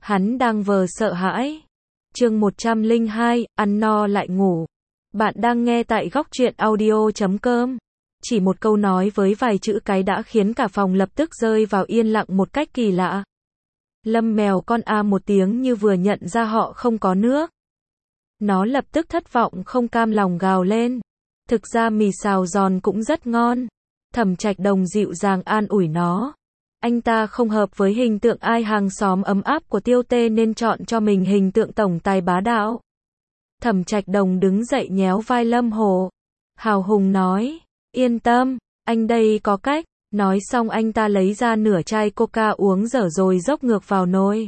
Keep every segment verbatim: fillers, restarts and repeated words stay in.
Hắn đang vờ sợ hãi. Chương một trăm lẻ hai, ăn no lại ngủ. Bạn đang nghe tại góc truyện audio chấm com. Chỉ một câu nói với vài chữ cái đã khiến cả phòng lập tức rơi vào yên lặng một cách kỳ lạ. Lâm mèo con a một tiếng như vừa nhận ra họ không có nước. Nó lập tức thất vọng không cam lòng gào lên. Thực ra mì xào giòn cũng rất ngon. Thẩm Trạch Đồng dịu dàng an ủi nó. Anh ta không hợp với hình tượng ai hàng xóm ấm áp của Tiêu Tê nên chọn cho mình hình tượng tổng tài bá đạo. Thẩm Trạch Đồng đứng dậy nhéo vai Lâm Hổ. Hào hùng nói, yên tâm, anh đây có cách. Nói xong anh ta lấy ra nửa chai coca uống dở rồi dốc ngược vào nồi.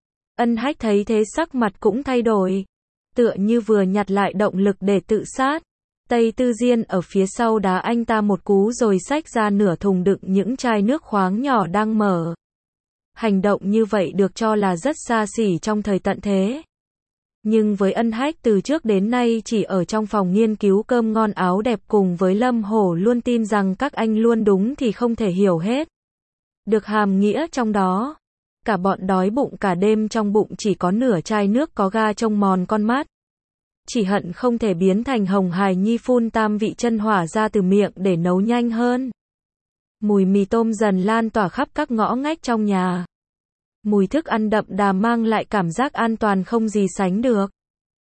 Ân Hách thấy thế sắc mặt cũng thay đổi. Tựa như vừa nhặt lại động lực để tự sát. Tây Tư Diên ở phía sau đá anh ta một cú rồi xách ra nửa thùng đựng những chai nước khoáng nhỏ đang mở. Hành động như vậy được cho là rất xa xỉ trong thời tận thế. Nhưng với Ân Hách từ trước đến nay chỉ ở trong phòng nghiên cứu cơm ngon áo đẹp cùng với Lâm Hổ luôn tin rằng các anh luôn đúng thì không thể hiểu hết được hàm nghĩa trong đó. Cả bọn đói bụng cả đêm trong bụng chỉ có nửa chai nước có ga trông mòn con mắt. Chỉ hận không thể biến thành Hồng Hải Nhi phun tam vị chân hỏa ra từ miệng để nấu nhanh hơn. Mùi mì tôm dần lan tỏa khắp các ngõ ngách trong nhà. Mùi thức ăn đậm đà mang lại cảm giác an toàn không gì sánh được.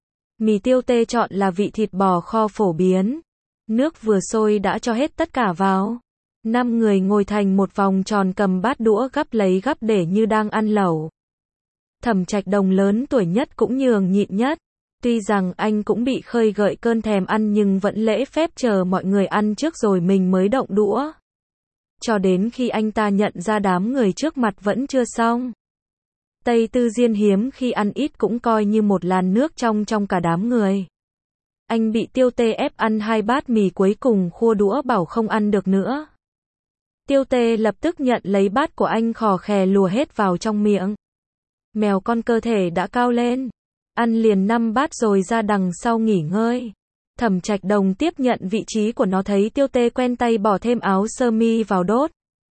Mì Tiêu Tê chọn là vị thịt bò kho phổ biến. Nước vừa sôi đã cho hết tất cả vào. Năm người ngồi thành một vòng tròn cầm bát đũa gắp lấy gắp để như đang ăn lẩu. Thẩm Trạch Đồng lớn tuổi nhất cũng nhường nhịn nhất. Tuy rằng anh cũng bị khơi gợi cơn thèm ăn nhưng vẫn lễ phép chờ mọi người ăn trước rồi mình mới động đũa. Cho đến khi anh ta nhận ra đám người trước mặt vẫn chưa xong. Tây Tư Diên hiếm khi ăn ít cũng coi như một làn nước trong trong cả đám người. Anh bị Tiêu Tê ép ăn hai bát mì cuối cùng khua đũa bảo không ăn được nữa. Tiêu Tê lập tức nhận lấy bát của anh khò khè lùa hết vào trong miệng. Mèo con cơ thể đã cao lên. Ăn liền năm bát rồi ra đằng sau nghỉ ngơi. Thẩm Trạch Đồng tiếp nhận vị trí của nó thấy Tiêu Tê quen tay bỏ thêm áo sơ mi vào đốt.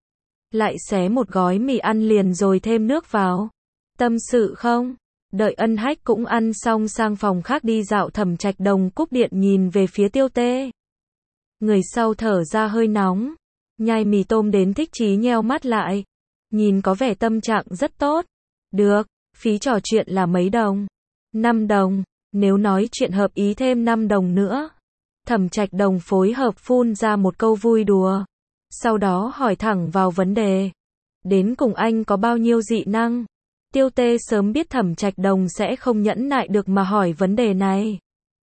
Lại xé một gói mì ăn liền rồi thêm nước vào. Tâm sự không? Đợi Ân Hách cũng ăn xong sang phòng khác đi dạo Thẩm Trạch Đồng cúp điện nhìn về phía Tiêu Tê. Người sau thở ra hơi nóng. Nhai mì tôm đến thích chí nheo mắt lại. Nhìn có vẻ tâm trạng rất tốt. Được, phí trò chuyện là mấy đồng? năm đồng, nếu nói chuyện hợp ý thêm năm đồng nữa. Thẩm Trạch Đồng phối hợp phun ra một câu vui đùa. Sau đó hỏi thẳng vào vấn đề. Đến cùng anh có bao nhiêu dị năng? Tiêu Tê sớm biết Thẩm Trạch Đồng sẽ không nhẫn nại được mà hỏi vấn đề này.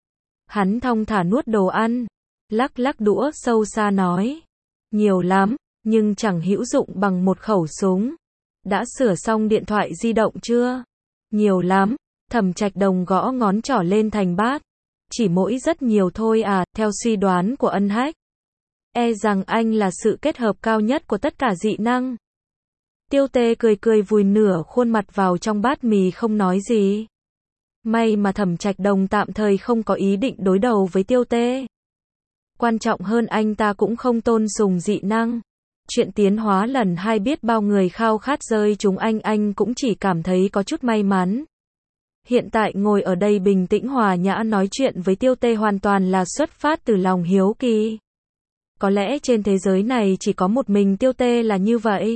Hắn thong thả nuốt đồ ăn. Lắc lắc đũa sâu xa nói. Nhiều lắm, nhưng chẳng hữu dụng bằng một khẩu súng. Đã sửa xong điện thoại di động chưa? Nhiều lắm. Thẩm Trạch Đồng gõ ngón trỏ lên thành bát. Chỉ mỗi rất nhiều thôi à, theo suy đoán của Ân Hách. E rằng anh là sự kết hợp cao nhất của tất cả dị năng. Tiêu Tê cười cười vùi nửa khuôn mặt vào trong bát mì không nói gì. May mà Thẩm Trạch Đồng tạm thời không có ý định đối đầu với Tiêu Tê. Quan trọng hơn anh ta cũng không tôn sùng dị năng. Chuyện tiến hóa lần hai biết bao người khao khát rơi chúng anh anh cũng chỉ cảm thấy có chút may mắn. Hiện tại ngồi ở đây bình tĩnh hòa nhã nói chuyện với Tiêu Tê hoàn toàn là xuất phát từ lòng hiếu kỳ. Có lẽ trên thế giới này chỉ có một mình Tiêu Tê là như vậy.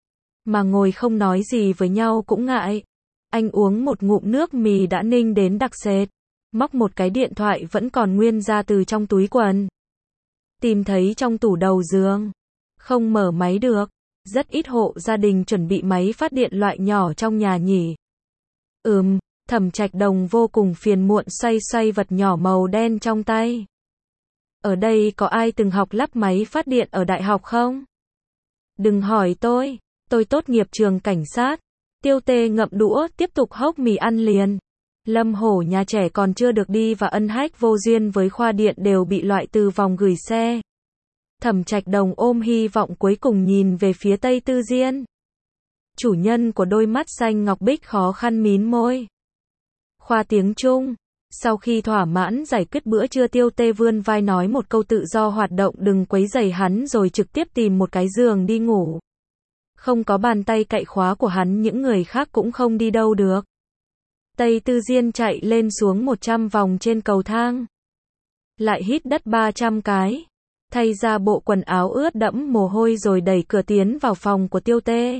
Mà ngồi không nói gì với nhau cũng ngại. Anh uống một ngụm nước mì đã ninh đến đặc sệt. Móc một cái điện thoại vẫn còn nguyên ra từ trong túi quần. Tìm thấy trong tủ đầu giường. Không mở máy được. Rất ít hộ gia đình chuẩn bị máy phát điện loại nhỏ trong nhà nhỉ. Ừm. Thẩm Trạch Đồng vô cùng phiền muộn xoay xoay vật nhỏ màu đen trong tay. Ở đây có ai từng học lắp máy phát điện ở đại học không? Đừng hỏi tôi, tôi tốt nghiệp trường cảnh sát. Tiêu Tê ngậm đũa tiếp tục hốc mì ăn liền. Lâm Hổ nhà trẻ còn chưa được đi và Ân Hách vô duyên với khoa điện đều bị loại từ vòng gửi xe. Thẩm Trạch Đồng ôm hy vọng cuối cùng nhìn về phía Tây Tư Diên. Chủ nhân của đôi mắt xanh ngọc bích khó khăn mím môi. Khoa tiếng Trung. Sau khi thỏa mãn giải quyết bữa trưa Tiêu Tê vươn vai nói một câu tự do hoạt động đừng quấy rầy hắn rồi trực tiếp tìm một cái giường đi ngủ. Không có bàn tay cậy khóa của hắn những người khác cũng không đi đâu được. Tây Tư Diên chạy lên xuống một trăm vòng trên cầu thang. Lại hít đất ba trăm cái. Thay ra bộ quần áo ướt đẫm mồ hôi rồi đẩy cửa tiến vào phòng của Tiêu Tê.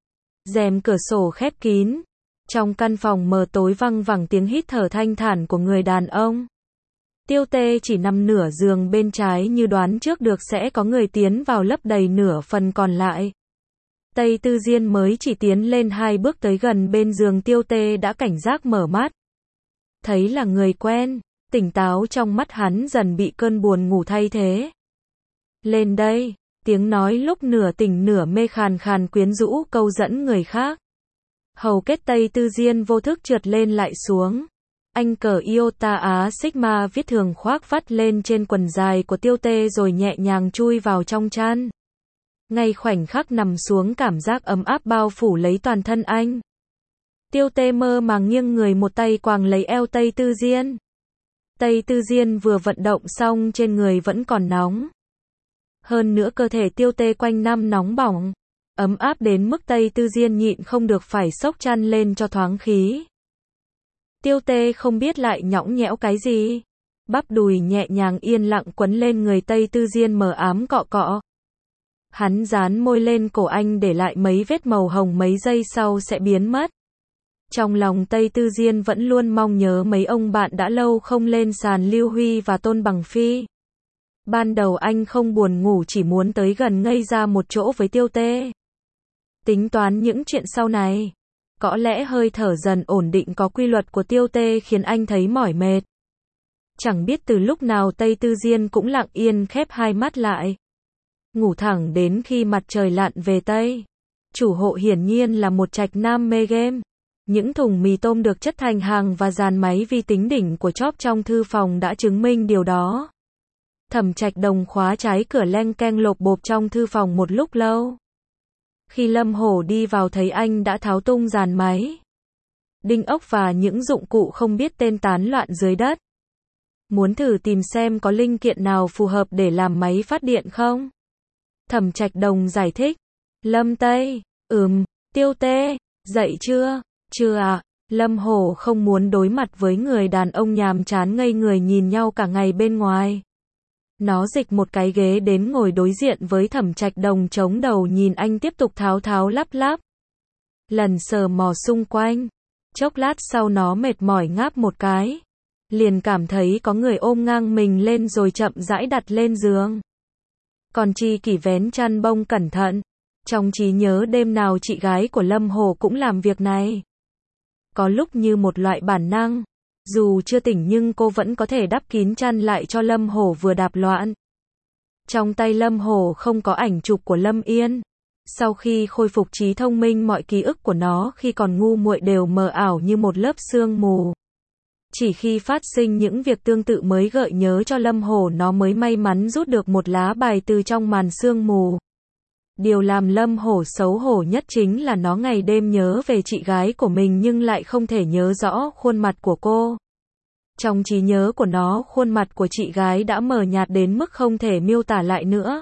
Rèm cửa sổ khép kín. Trong căn phòng mờ tối văng vẳng tiếng hít thở thanh thản của người đàn ông. Tiêu Tê chỉ nằm nửa giường bên trái như đoán trước được sẽ có người tiến vào lấp đầy nửa phần còn lại. Tây Tư Diên mới chỉ tiến lên hai bước tới gần bên giường Tiêu Tê đã cảnh giác mở mắt. Thấy là người quen, tỉnh táo trong mắt hắn dần bị cơn buồn ngủ thay thế. Lên đây, tiếng nói lúc nửa tỉnh nửa mê khàn khàn quyến rũ câu dẫn người khác. Hầu kết Tây Tư Diên vô thức trượt lên lại xuống. Anh cởi Iota Á Sigma viết thường khoác vắt lên trên quần dài của Tiêu Tê rồi nhẹ nhàng chui vào trong chăn. Ngay khoảnh khắc nằm xuống cảm giác ấm áp bao phủ lấy toàn thân anh. Tiêu Tê mơ màng nghiêng người một tay quàng lấy eo Tây Tư Diên. Tây Tư Diên vừa vận động xong trên người vẫn còn nóng. Hơn nữa cơ thể Tiêu Tê quanh năm nóng bỏng. Ấm áp đến mức Tây Tư Diên nhịn không được phải xốc chăn lên cho thoáng khí. Tiêu Tê không biết lại nhõng nhẽo cái gì. Bắp đùi nhẹ nhàng yên lặng quấn lên người Tây Tư Diên mờ ám cọ cọ. Hắn dán môi lên cổ anh để lại mấy vết màu hồng mấy giây sau sẽ biến mất. Trong lòng Tây Tư Diên vẫn luôn mong nhớ mấy ông bạn đã lâu không lên sàn Lưu Huy và Tôn Bằng Phi. Ban đầu anh không buồn ngủ chỉ muốn tới gần ngây ra một chỗ với Tiêu Tê. Tính toán những chuyện sau này. Có lẽ hơi thở dần ổn định có quy luật của Tiêu Tê khiến anh thấy mỏi mệt. Chẳng biết từ lúc nào Tây Tư Diên cũng lặng yên khép hai mắt lại. Ngủ thẳng đến khi mặt trời lặn về Tây. Chủ hộ hiển nhiên là một trạch nam mê game. Những thùng mì tôm được chất thành hàng và dàn máy vi tính đỉnh của Chóp trong thư phòng đã chứng minh điều đó. Thẩm Trạch Đồng khóa trái cửa leng keng lộp bộp trong thư phòng một lúc lâu. Khi Lâm Hổ đi vào thấy anh đã tháo tung dàn máy, đinh ốc và những dụng cụ không biết tên tán loạn dưới đất. Muốn thử tìm xem có linh kiện nào phù hợp để làm máy phát điện không? Thẩm Trạch Đồng giải thích. Lâm Tây, ừm, Tiêu Tê, dậy chưa? Chưa ạ. Lâm Hổ không muốn đối mặt với người đàn ông nhàm chán ngây người nhìn nhau cả ngày bên ngoài. Nó dịch một cái ghế đến ngồi đối diện với Thẩm Trạch Đồng chống đầu nhìn anh tiếp tục tháo tháo lắp lắp. Lần sờ mò xung quanh. Chốc lát sau nó mệt mỏi ngáp một cái. Liền cảm thấy có người ôm ngang mình lên rồi chậm rãi đặt lên giường. Còn Chi Kỷ vén chăn bông cẩn thận. Trong trí nhớ đêm nào chị gái của Lâm Hồ cũng làm việc này. Có lúc như một loại bản năng. Dù chưa tỉnh nhưng cô vẫn có thể đắp kín chăn lại cho Lâm Hổ vừa đạp loạn. Trong tay Lâm Hổ không có ảnh chụp của Lâm Yên. Sau khi khôi phục trí thông minh mọi ký ức của nó khi còn ngu muội đều mờ ảo như một lớp sương mù. Chỉ khi phát sinh những việc tương tự mới gợi nhớ cho Lâm Hổ nó mới may mắn rút được một lá bài từ trong màn sương mù. Điều làm Lâm Hổ xấu hổ nhất chính là nó ngày đêm nhớ về chị gái của mình nhưng lại không thể nhớ rõ khuôn mặt của cô. Trong trí nhớ của nó, khuôn mặt của chị gái đã mờ nhạt đến mức không thể miêu tả lại nữa.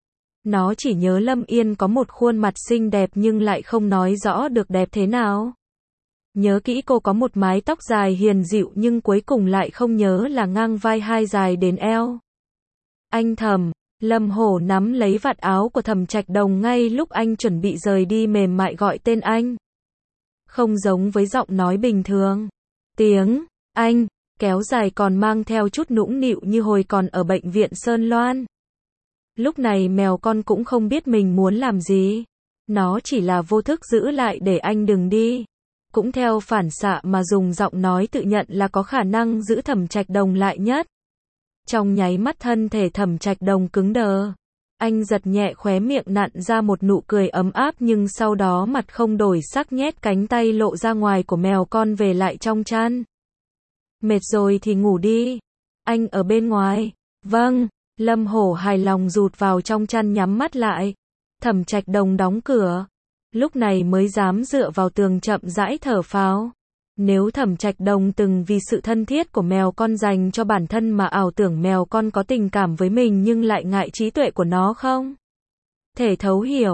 Nó chỉ nhớ Lâm Yên có một khuôn mặt xinh đẹp nhưng lại không nói rõ được đẹp thế nào. Nhớ kỹ cô có một mái tóc dài hiền dịu nhưng cuối cùng lại không nhớ là ngang vai hai dài đến eo. Anh Thẩm, Lâm Hổ nắm lấy vạt áo của Thẩm Trạch Đồng ngay lúc anh chuẩn bị rời đi mềm mại gọi tên anh. Không giống với giọng nói bình thường. Tiếng anh kéo dài còn mang theo chút nũng nịu như hồi còn ở bệnh viện Sơn Loan. Lúc này mèo con cũng không biết mình muốn làm gì. Nó chỉ là vô thức giữ lại để anh đừng đi. Cũng theo phản xạ mà dùng giọng nói tự nhận là có khả năng giữ Thẩm Trạch Đồng lại nhất. Trong nháy mắt thân thể Thẩm Trạch Đồng cứng đờ. Anh giật nhẹ khóe miệng nặn ra một nụ cười ấm áp nhưng sau đó mặt không đổi sắc nhét cánh tay lộ ra ngoài của mèo con về lại trong chăn. Mệt rồi thì ngủ đi. Anh ở bên ngoài. Vâng. Lâm Hổ hài lòng rụt vào trong chăn nhắm mắt lại. Thẩm Trạch Đồng đóng cửa. Lúc này mới dám dựa vào tường chậm rãi thở phào. Nếu Thẩm Trạch Đồng từng vì sự thân thiết của mèo con dành cho bản thân mà ảo tưởng mèo con có tình cảm với mình nhưng lại ngại trí tuệ của nó không thể thấu hiểu.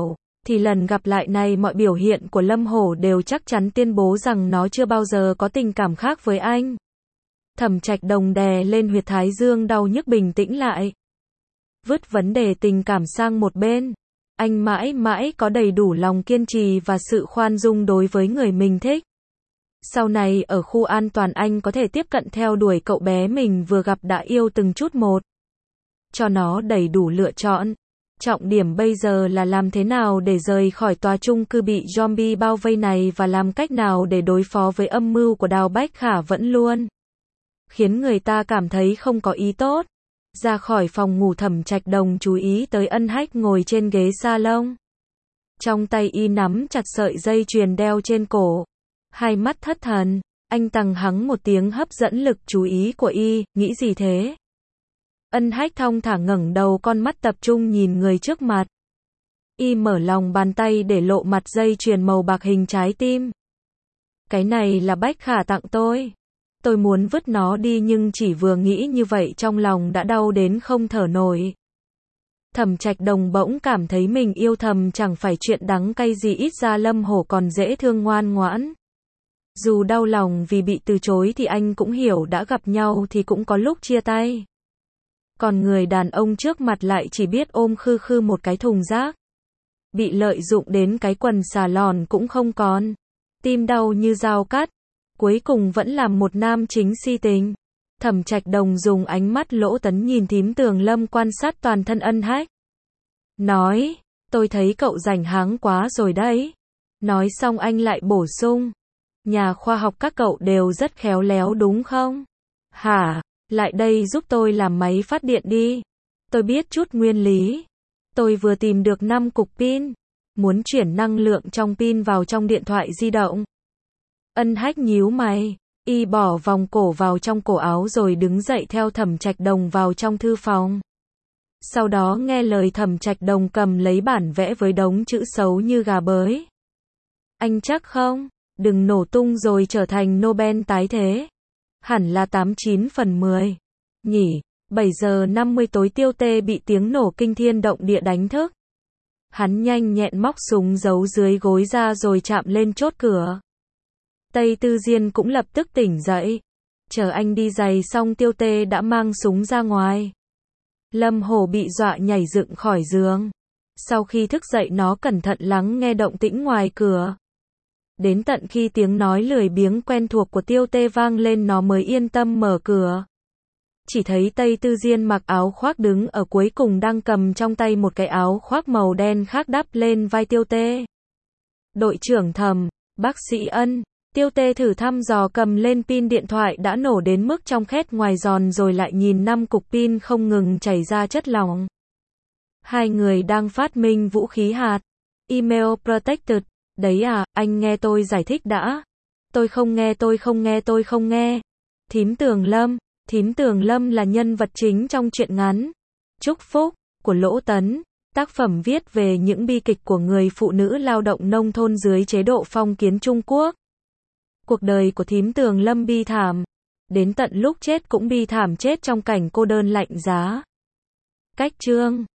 thì lần gặp lại này mọi biểu hiện của Lâm Hổ đều chắc chắn tuyên bố rằng nó chưa bao giờ có tình cảm khác với anh. Thẩm Trạch Đồng đè lên huyệt thái dương đau nhức bình tĩnh lại. Vứt vấn đề tình cảm sang một bên. Anh mãi mãi có đầy đủ lòng kiên trì và sự khoan dung đối với người mình thích. Sau này ở khu an toàn anh có thể tiếp cận theo đuổi cậu bé mình vừa gặp đã yêu từng chút một. Cho nó đầy đủ lựa chọn. Trọng điểm bây giờ là làm thế nào để rời khỏi tòa chung cư bị zombie bao vây này và làm cách nào để đối phó với âm mưu của Đào Bách Khả vẫn luôn khiến người ta cảm thấy không có ý tốt. Ra khỏi phòng ngủ, Thẩm Trạch Đồng chú ý tới Ân Hách ngồi trên ghế salon. Trong tay y nắm chặt sợi dây chuyền đeo trên cổ. Hai mắt thất thần, anh tằng hắng một tiếng hấp dẫn lực chú ý của y, nghĩ gì thế? Ân Hách thong thả ngẩng đầu, con mắt tập trung nhìn người trước mặt. Y mở lòng bàn tay để lộ mặt dây chuyền màu bạc hình trái tim. Cái này là Bách Khả tặng tôi. Tôi muốn vứt nó đi nhưng chỉ vừa nghĩ như vậy trong lòng đã đau đến không thở nổi. Thẩm Trạch Đồng bỗng cảm thấy mình yêu thầm chẳng phải chuyện đắng cay gì, ít ra Lâm Hổ còn dễ thương ngoan ngoãn. Dù đau lòng vì bị từ chối thì anh cũng hiểu đã gặp nhau thì cũng có lúc chia tay. Còn người đàn ông trước mặt lại chỉ biết ôm khư khư một cái thùng rác. Bị lợi dụng đến cái quần xà lòn cũng không còn. Tim đau như dao cắt. Cuối cùng vẫn làm một nam chính si tình. Thẩm Trạch Đồng dùng ánh mắt lỗ tấn nhìn Thím Tường Lâm quan sát toàn thân Ân Hách. Nói, tôi thấy cậu rảnh háng quá rồi đấy. Nói xong anh lại bổ sung. Nhà khoa học các cậu đều rất khéo léo đúng không? Hả? Lại đây giúp tôi làm máy phát điện đi. Tôi biết chút nguyên lý. Tôi vừa tìm được năm cục pin. Muốn chuyển năng lượng trong pin vào trong điện thoại di động. Ân Hách nhíu mày. Y bỏ vòng cổ vào trong cổ áo rồi đứng dậy theo Thẩm Trạch Đồng vào trong thư phòng. Sau đó nghe lời Thẩm Trạch Đồng cầm lấy bản vẽ với đống chữ xấu như gà bới. Anh chắc không? Đừng nổ tung rồi trở thành Nobel tái thế. Hẳn là tám chín phần mười. Nhỉ, bảy giờ năm mươi tối Tiêu Tê bị tiếng nổ kinh thiên động địa đánh thức. Hắn nhanh nhẹn móc súng giấu dưới gối ra rồi chạm lên chốt cửa. Tây Tư Diên cũng lập tức tỉnh dậy. Chờ anh đi giày xong Tiêu Tê đã mang súng ra ngoài. Lâm Hổ bị dọa nhảy dựng khỏi giường. Sau khi thức dậy nó cẩn thận lắng nghe động tĩnh ngoài cửa. Đến tận khi tiếng nói lười biếng quen thuộc của Tiêu Tê vang lên nó mới yên tâm mở cửa. Chỉ thấy Tây Tư Diên mặc áo khoác đứng ở cuối cùng đang cầm trong tay một cái áo khoác màu đen khác đắp lên vai Tiêu Tê. Đội trưởng Thẩm, bác sĩ Ân. Tiêu Tê thử thăm dò cầm lên pin điện thoại đã nổ đến mức trong khét ngoài giòn rồi lại nhìn năm cục pin không ngừng chảy ra chất lỏng. Hai người đang phát minh vũ khí hạt. Email protected. Đấy à, anh nghe tôi giải thích đã. Tôi không nghe tôi không nghe tôi không nghe. Thím Tường Lâm. Thím Tường Lâm là nhân vật chính trong truyện ngắn Chúc Phúc của Lỗ Tấn. Tác phẩm viết về những bi kịch của người phụ nữ lao động nông thôn dưới chế độ phong kiến Trung Quốc. Cuộc đời của Thím Tường Lâm bi thảm. Đến tận lúc chết cũng bi thảm, chết trong cảnh cô đơn lạnh giá. Cách chương